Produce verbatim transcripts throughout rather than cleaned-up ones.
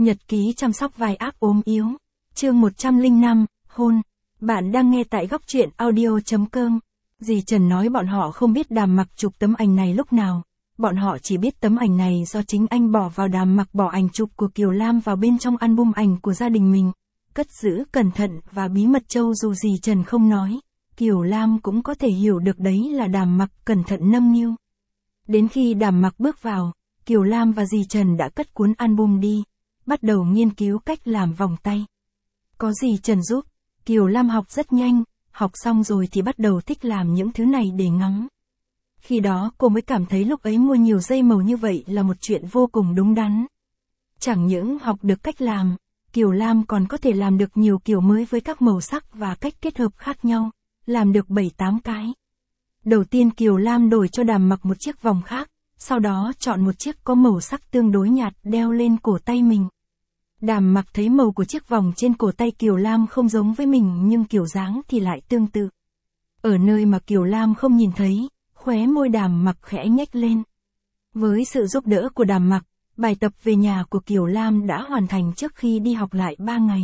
Nhật ký chăm sóc vai ác ốm yếu. Chương một trăm lẻ năm, hôn. Bạn đang nghe tại góc truyện audio chấm com. Dì Trần nói bọn họ không biết Đàm Mặc chụp tấm ảnh này lúc nào. Bọn họ chỉ biết tấm ảnh này do chính anh bỏ vào. Đàm Mặc bỏ ảnh chụp của Kiều Lam vào bên trong album ảnh của gia đình mình. Cất giữ cẩn thận và bí mật. Châu dù dì Trần không nói, Kiều Lam cũng có thể hiểu được đấy là Đàm Mặc cẩn thận nâng niu. Đến khi Đàm Mặc bước vào, Kiều Lam và dì Trần đã cất cuốn album đi, bắt đầu nghiên cứu cách làm vòng tay. Có dì Trần giúp, Kiều Lam học rất nhanh, học xong rồi thì bắt đầu thích làm những thứ này để ngắm. Khi đó cô mới cảm thấy lúc ấy mua nhiều dây màu như vậy là một chuyện vô cùng đúng đắn. Chẳng những học được cách làm, Kiều Lam còn có thể làm được nhiều kiểu mới với các màu sắc và cách kết hợp khác nhau, làm được bảy tám cái. Đầu tiên Kiều Lam đổi cho Đàm Mặc một chiếc vòng khác, sau đó chọn một chiếc có màu sắc tương đối nhạt đeo lên cổ tay mình. Đàm Mặc thấy màu của chiếc vòng trên cổ tay Kiều Lam không giống với mình nhưng kiểu dáng thì lại tương tự. Ở nơi mà Kiều Lam không nhìn thấy, khóe môi Đàm Mặc khẽ nhếch lên. Với sự giúp đỡ của Đàm Mặc, bài tập về nhà của Kiều Lam đã hoàn thành trước khi đi học lại ba ngày.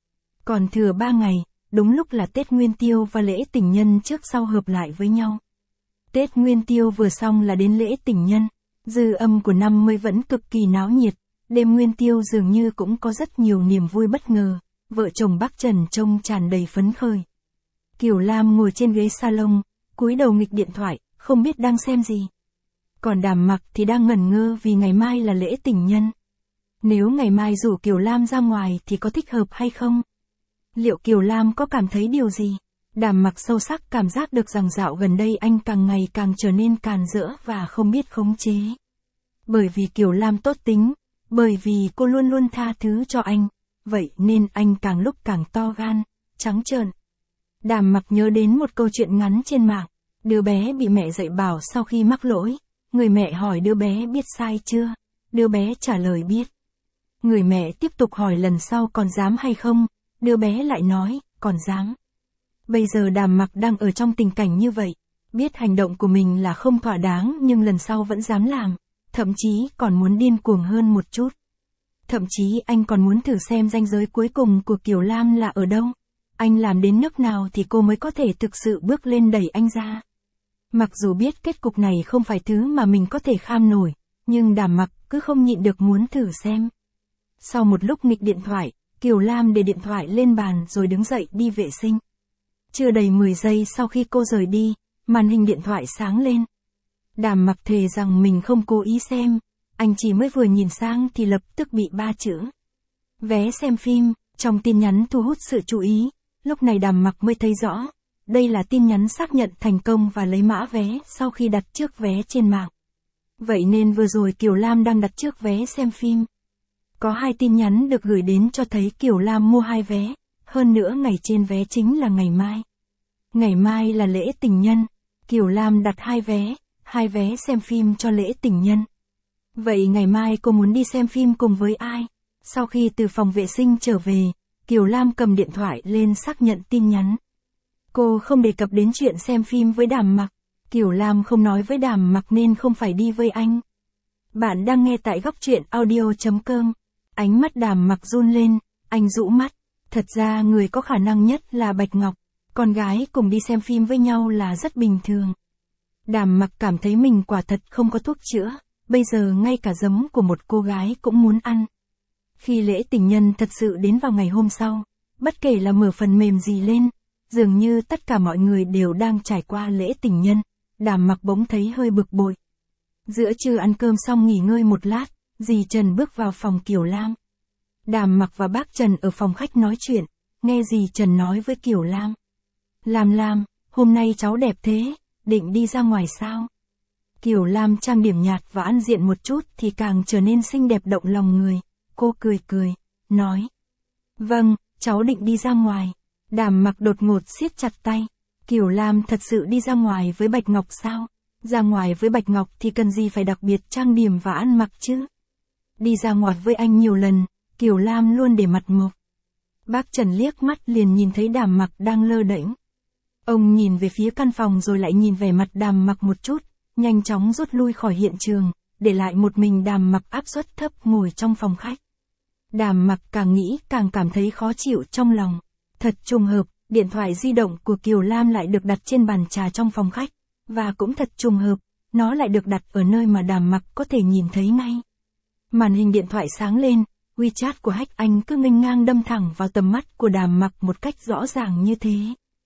Còn thừa ba ngày, đúng lúc là Tết Nguyên Tiêu và lễ tình nhân trước sau hợp lại với nhau. Tết Nguyên Tiêu vừa xong là đến lễ tình nhân, dư âm của năm mới vẫn cực kỳ náo nhiệt, đêm Nguyên Tiêu dường như cũng có rất nhiều niềm vui bất ngờ, vợ chồng bác Trần trông tràn đầy phấn khởi. Kiều Lam ngồi trên ghế salon, cúi đầu nghịch điện thoại, không biết đang xem gì. Còn Đàm Mặc thì đang ngẩn ngơ vì ngày mai là lễ tình nhân. Nếu ngày mai rủ Kiều Lam ra ngoài thì có thích hợp hay không? Liệu Kiều Lam có cảm thấy điều gì? Đàm Mặc sâu sắc cảm giác được rằng dạo gần đây anh càng ngày càng trở nên càn rỡ và không biết khống chế. Bởi vì Kiều Lam tốt tính, bởi vì cô luôn luôn tha thứ cho anh, vậy nên anh càng lúc càng to gan, trắng trợn. Đàm Mặc nhớ đến một câu chuyện ngắn trên mạng, đứa bé bị mẹ dạy bảo sau khi mắc lỗi, người mẹ hỏi đứa bé biết sai chưa, đứa bé trả lời biết. Người mẹ tiếp tục hỏi lần sau còn dám hay không, đứa bé lại nói, còn dám. Bây giờ Đàm Mặc đang ở trong tình cảnh như vậy, biết hành động của mình là không thỏa đáng nhưng lần sau vẫn dám làm, thậm chí còn muốn điên cuồng hơn một chút. Thậm chí anh còn muốn thử xem ranh giới cuối cùng của Kiều Lam là ở đâu. Anh làm đến nước nào thì cô mới có thể thực sự bước lên đẩy anh ra. Mặc dù biết kết cục này không phải thứ mà mình có thể kham nổi, nhưng Đàm Mặc cứ không nhịn được muốn thử xem. Sau một lúc nghịch điện thoại, Kiều Lam để điện thoại lên bàn rồi đứng dậy đi vệ sinh. Chưa đầy mười giây sau khi cô rời đi, màn hình điện thoại sáng lên. Đàm Mặc thề rằng mình không cố ý xem, anh chỉ mới vừa nhìn sang thì lập tức bị ba chữ vé xem phim trong tin nhắn thu hút sự chú ý. Lúc này Đàm Mặc mới thấy rõ, đây là tin nhắn xác nhận thành công và lấy mã vé sau khi đặt trước vé trên mạng. Vậy nên vừa rồi Kiều Lam đang đặt trước vé xem phim. Có hai tin nhắn được gửi đến cho thấy Kiều Lam mua hai vé, hơn nữa ngày trên vé chính là ngày mai. Ngày mai là lễ tình nhân, Kiều Lam đặt hai vé, hai vé xem phim cho lễ tình nhân. Vậy ngày mai cô muốn đi xem phim cùng với ai? Sau khi từ phòng vệ sinh trở về, Kiều Lam cầm điện thoại lên xác nhận tin nhắn. Cô không đề cập đến chuyện xem phim với Đàm Mặc. Kiều Lam không nói với Đàm Mặc nên không phải đi với anh. Bạn đang nghe tại góc truyện audio chấm com. Ánh mắt Đàm Mặc run lên, anh rũ mắt. Thật ra người có khả năng nhất là Bạch Ngọc. Con gái cùng đi xem phim với nhau là rất bình thường. Đàm Mặc cảm thấy mình quả thật không có thuốc chữa. Bây giờ ngay cả giấm của một cô gái cũng muốn ăn. Khi lễ tình nhân thật sự đến vào ngày hôm sau, bất kể là mở phần mềm gì lên, dường như tất cả mọi người đều đang trải qua lễ tình nhân. Đàm Mặc bỗng thấy hơi bực bội. Giữa trưa ăn cơm xong nghỉ ngơi một lát, dì Trần bước vào phòng Kiều Lam. Đàm Mặc và bác Trần ở phòng khách nói chuyện, nghe dì Trần nói với Kiều Lam. Lam Lam, hôm nay cháu đẹp thế, định đi ra ngoài sao? Kiều Lam trang điểm nhạt và ăn diện một chút thì càng trở nên xinh đẹp động lòng người. Cô cười cười, nói. Vâng, cháu định đi ra ngoài. Đàm Mặc đột ngột siết chặt tay. Kiều Lam thật sự đi ra ngoài với Bạch Ngọc sao? Ra ngoài với Bạch Ngọc thì cần gì phải đặc biệt trang điểm và ăn mặc chứ? Đi ra ngoài với anh nhiều lần, Kiều Lam luôn để mặt mộc. Bác Trần liếc mắt liền nhìn thấy Đàm Mặc đang lơ đễnh. Ông nhìn về phía căn phòng rồi lại nhìn về mặt Đàm Mặc một chút, nhanh chóng rút lui khỏi hiện trường, để lại một mình Đàm Mặc áp suất thấp ngồi trong phòng khách. Đàm Mặc càng nghĩ càng cảm thấy khó chịu trong lòng. Thật trùng hợp, điện thoại di động của Kiều Lam lại được đặt trên bàn trà trong phòng khách. Và cũng thật trùng hợp, nó lại được đặt ở nơi mà Đàm Mặc có thể nhìn thấy ngay. Màn hình điện thoại sáng lên, WeChat của Hách Anh cứ nghênh ngang đâm thẳng vào tầm mắt của Đàm Mặc một cách rõ ràng như thế.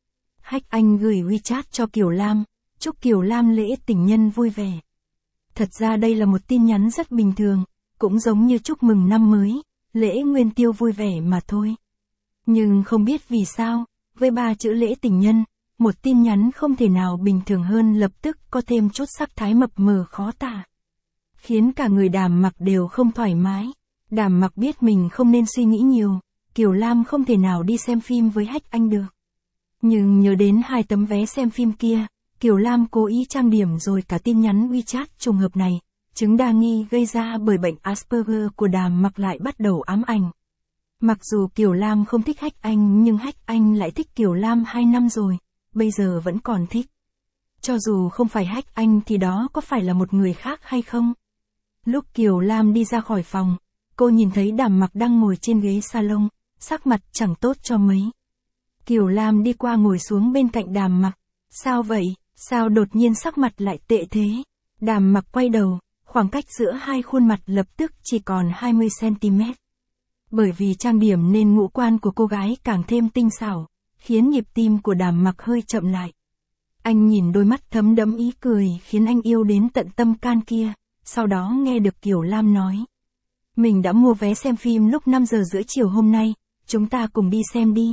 Hách Anh gửi WeChat cho Kiều Lam, chúc Kiều Lam lễ tình nhân vui vẻ. Thật ra đây là một tin nhắn rất bình thường, cũng giống như chúc mừng năm mới, lễ nguyên tiêu vui vẻ mà thôi. Nhưng không biết vì sao, với ba chữ lễ tình nhân, một tin nhắn không thể nào bình thường hơn lập tức có thêm chút sắc thái mập mờ khó tả. Khiến cả người Đàm Mặc đều không thoải mái. Đàm Mặc biết mình không nên suy nghĩ nhiều, Kiều Lam không thể nào đi xem phim với Hách Anh được. Nhưng nhớ đến hai tấm vé xem phim kia, Kiều Lam cố ý trang điểm rồi cả tin nhắn WeChat trùng hợp này, chứng đa nghi gây ra bởi bệnh Asperger của Đàm Mặc lại bắt đầu ám ảnh. Mặc dù Kiều Lam không thích Hách Anh nhưng Hách Anh lại thích Kiều Lam hai năm rồi, bây giờ vẫn còn thích. Cho dù không phải Hách Anh thì đó có phải là một người khác hay không? Lúc Kiều Lam đi ra khỏi phòng, cô nhìn thấy Đàm Mặc đang ngồi trên ghế salon, sắc mặt chẳng tốt cho mấy. Kiều Lam đi qua ngồi xuống bên cạnh Đàm Mặc. Sao vậy, sao đột nhiên sắc mặt lại tệ thế? Đàm Mặc quay đầu, khoảng cách giữa hai khuôn mặt lập tức chỉ còn hai mươi xăng-ti-mét. Bởi vì trang điểm nên ngũ quan của cô gái càng thêm tinh xảo, khiến nhịp tim của Đàm Mặc hơi chậm lại. Anh nhìn đôi mắt thấm đẫm ý cười khiến anh yêu đến tận tâm can kia, sau đó nghe được Kiều Lam nói. Mình đã mua vé xem phim lúc năm giờ rưỡi chiều hôm nay, chúng ta cùng đi xem đi.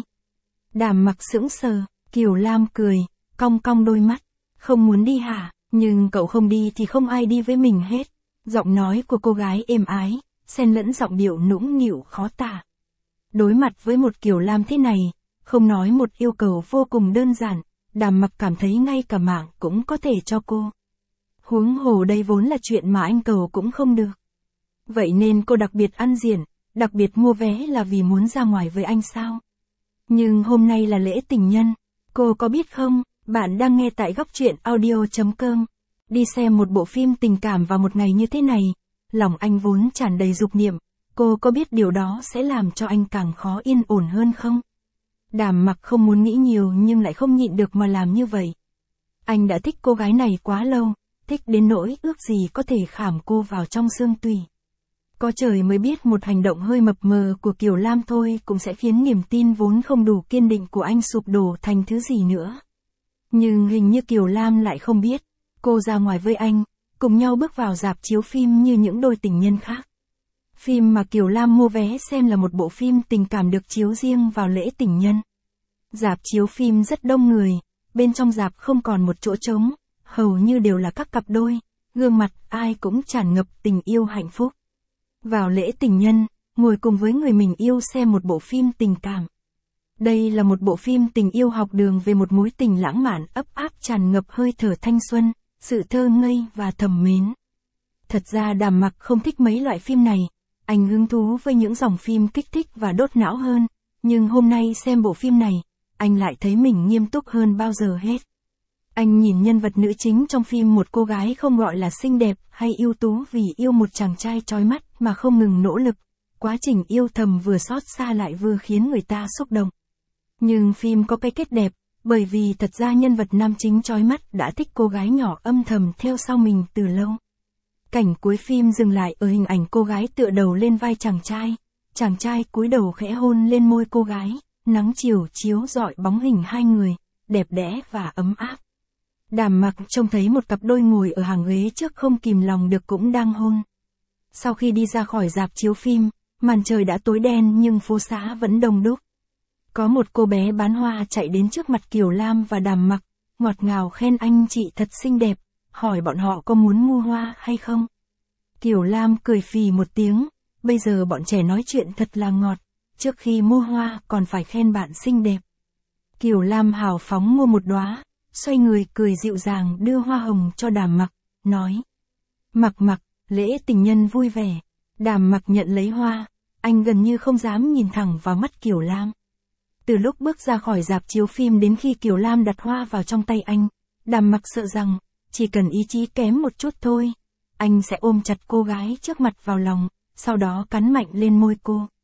Đàm Mặc sững sờ, Kiều Lam cười, cong cong đôi mắt. Không muốn đi hả, nhưng cậu không đi thì không ai đi với mình hết. Giọng nói của cô gái êm ái, xen lẫn giọng điệu nũng nịu khó tả. Đối mặt với một Kiều Lam thế này, không nói một yêu cầu vô cùng đơn giản, Đàm Mặc cảm thấy ngay cả mạng cũng có thể cho cô. Huống hồ đây vốn là chuyện mà anh cầu cũng không được. Vậy nên cô đặc biệt ăn diện, đặc biệt mua vé là vì muốn ra ngoài với anh sao? Nhưng hôm nay là lễ tình nhân, cô có biết không, bạn đang nghe tại góc truyện audio chấm com. Đi xem một bộ phim tình cảm vào một ngày như thế này, lòng anh vốn tràn đầy dục niệm, cô có biết điều đó sẽ làm cho anh càng khó yên ổn hơn không? Đàm Mặc không muốn nghĩ nhiều nhưng lại không nhịn được mà làm như vậy. Anh đã thích cô gái này quá lâu, thích đến nỗi ước gì có thể khảm cô vào trong xương tủy. Có trời mới biết một hành động hơi mập mờ của Kiều Lam thôi cũng sẽ khiến niềm tin vốn không đủ kiên định của anh sụp đổ thành thứ gì nữa. Nhưng hình như Kiều Lam lại không biết, cô ra ngoài với anh, cùng nhau bước vào rạp chiếu phim như những đôi tình nhân khác. Phim mà Kiều Lam mua vé xem là một bộ phim tình cảm được chiếu riêng vào lễ tình nhân. Rạp chiếu phim rất đông người, bên trong rạp không còn một chỗ trống, hầu như đều là các cặp đôi, gương mặt ai cũng tràn ngập tình yêu hạnh phúc. Vào lễ tình nhân, ngồi cùng với người mình yêu xem một bộ phim tình cảm. Đây là một bộ phim tình yêu học đường về một mối tình lãng mạn ấp áp tràn ngập hơi thở thanh xuân, sự thơ ngây và thầm mến. Thật ra Đàm Mặc không thích mấy loại phim này, anh hứng thú với những dòng phim kích thích và đốt não hơn, nhưng hôm nay xem bộ phim này, anh lại thấy mình nghiêm túc hơn bao giờ hết. Anh nhìn nhân vật nữ chính trong phim, một cô gái không gọi là xinh đẹp hay ưu tú vì yêu một chàng trai chói mắt mà không ngừng nỗ lực. Quá trình yêu thầm vừa xót xa lại vừa khiến người ta xúc động. Nhưng phim có cái kết đẹp, bởi vì thật ra nhân vật nam chính chói mắt đã thích cô gái nhỏ âm thầm theo sau mình từ lâu. Cảnh cuối phim dừng lại ở hình ảnh cô gái tựa đầu lên vai chàng trai. Chàng trai cúi đầu khẽ hôn lên môi cô gái, nắng chiều chiếu rọi bóng hình hai người, đẹp đẽ và ấm áp. Đàm Mặc trông thấy một cặp đôi ngồi ở hàng ghế trước không kìm lòng được cũng đang hôn. Sau khi đi ra khỏi rạp chiếu phim, màn trời đã tối đen nhưng phố xá vẫn đông đúc. Có một cô bé bán hoa chạy đến trước mặt Kiều Lam và Đàm Mặc, ngọt ngào khen anh chị thật xinh đẹp, hỏi bọn họ có muốn mua hoa hay không. Kiều Lam cười phì một tiếng, bây giờ bọn trẻ nói chuyện thật là ngọt, trước khi mua hoa còn phải khen bạn xinh đẹp. Kiều Lam hào phóng mua một đóa, xoay người cười dịu dàng đưa hoa hồng cho Đàm Mặc, nói: Mặc Mặc, lễ tình nhân vui vẻ. Đàm Mặc nhận lấy hoa, anh gần như không dám nhìn thẳng vào mắt Kiều Lam. Từ lúc bước ra khỏi rạp chiếu phim đến khi Kiều Lam đặt hoa vào trong tay anh, Đàm Mặc sợ rằng, chỉ cần ý chí kém một chút thôi, anh sẽ ôm chặt cô gái trước mặt vào lòng, sau đó cắn mạnh lên môi cô.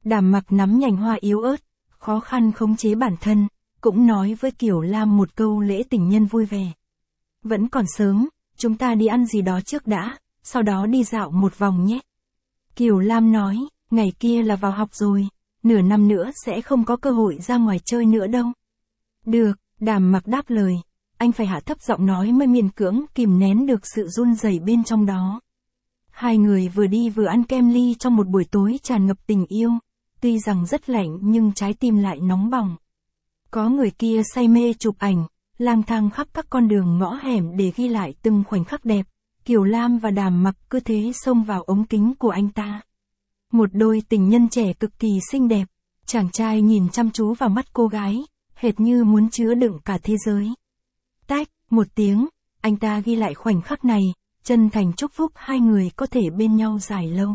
Đàm Mặc nắm nhành hoa yếu ớt, khó khăn khống chế bản thân, cũng nói với Kiều Lam một câu lễ tình nhân vui vẻ. Vẫn còn sớm, chúng ta đi ăn gì đó trước đã, sau đó đi dạo một vòng nhé. Kiều Lam nói, ngày kia là vào học rồi, nửa năm nữa sẽ không có cơ hội ra ngoài chơi nữa đâu. Được, Đàm Mặc đáp lời, anh phải hạ thấp giọng nói mới miễn cưỡng kìm nén được sự run rẩy bên trong đó. Hai người vừa đi vừa ăn kem ly trong một buổi tối tràn ngập tình yêu, tuy rằng rất lạnh nhưng trái tim lại nóng bỏng. Có người kia say mê chụp ảnh, lang thang khắp các con đường ngõ hẻm để ghi lại từng khoảnh khắc đẹp, Kiều Lam và Đàm Mặc cứ thế xông vào ống kính của anh ta. Một đôi tình nhân trẻ cực kỳ xinh đẹp, chàng trai nhìn chăm chú vào mắt cô gái, hệt như muốn chứa đựng cả thế giới. Tách, một tiếng, anh ta ghi lại khoảnh khắc này, chân thành chúc phúc hai người có thể bên nhau dài lâu.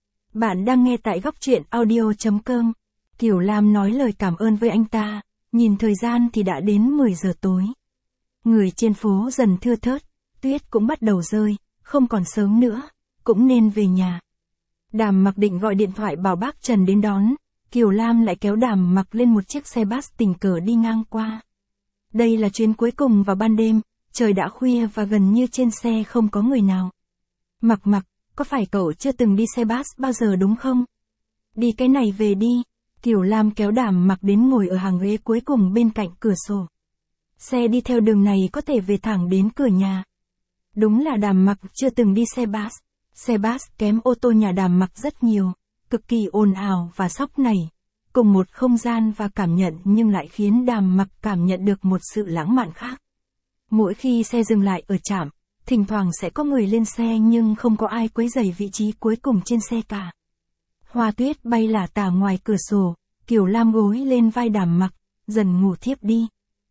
Bạn đang nghe tại góc truyện audio chấm com. Kiều Lam nói lời cảm ơn với anh ta, nhìn thời gian thì đã đến mười giờ tối. Người trên phố dần thưa thớt, tuyết cũng bắt đầu rơi, không còn sớm nữa, cũng nên về nhà. Đàm Mặc định gọi điện thoại bảo bác Trần đến đón, Kiều Lam lại kéo Đàm Mặc lên một chiếc xe bus tình cờ đi ngang qua. Đây là chuyến cuối cùng vào ban đêm, trời đã khuya và gần như trên xe không có người nào. Mặc Mặc, có phải cậu chưa từng đi xe bus bao giờ đúng không? Đi cái này về đi. Kiều Lam kéo Đàm Mặc đến ngồi ở hàng ghế cuối cùng bên cạnh cửa sổ. Xe đi theo đường này có thể về thẳng đến cửa nhà. Đúng là Đàm Mặc chưa từng đi xe bus. Xe bus kém ô tô nhà Đàm Mặc rất nhiều, cực kỳ ồn ào và sóc nảy. Cùng một không gian và cảm nhận nhưng lại khiến Đàm Mặc cảm nhận được một sự lãng mạn khác. Mỗi khi xe dừng lại ở trạm, thỉnh thoảng sẽ có người lên xe nhưng không có ai quấy rầy vị trí cuối cùng trên xe cả. Hoa tuyết bay lả tả ngoài cửa sổ, Kiều Lam gối lên vai Đàm Mặc, dần ngủ thiếp đi.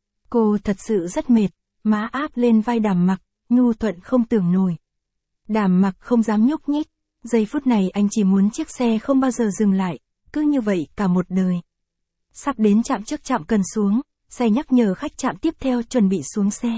Cô thật sự rất mệt, má áp lên vai Đàm Mặc, nhu thuận không tưởng nổi. Đàm Mặc không dám nhúc nhích, giây phút này anh chỉ muốn chiếc xe không bao giờ dừng lại, cứ như vậy cả một đời. Sắp đến trạm trước trạm cần xuống, xe nhắc nhở khách trạm tiếp theo chuẩn bị xuống xe.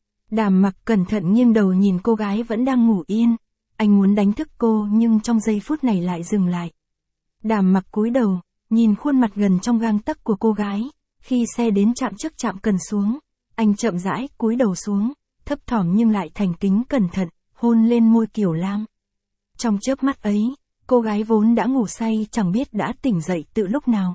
Đàm Mặc cẩn thận nghiêng đầu nhìn cô gái vẫn đang ngủ yên, anh muốn đánh thức cô nhưng trong giây phút này lại dừng lại. Đàm Mặc cúi đầu, nhìn khuôn mặt gần trong gang tấc của cô gái, khi xe đến trạm trước trạm cần xuống, anh chậm rãi cúi đầu xuống, thấp thỏm nhưng lại thành kính cẩn thận, hôn lên môi Kiều Lam. Trong chớp mắt ấy, cô gái vốn đã ngủ say chẳng biết đã tỉnh dậy từ lúc nào.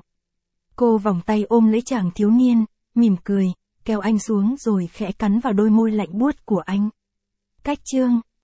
Cô vòng tay ôm lấy chàng thiếu niên, mỉm cười, kéo anh xuống rồi khẽ cắn vào đôi môi lạnh buốt của anh. Cách chương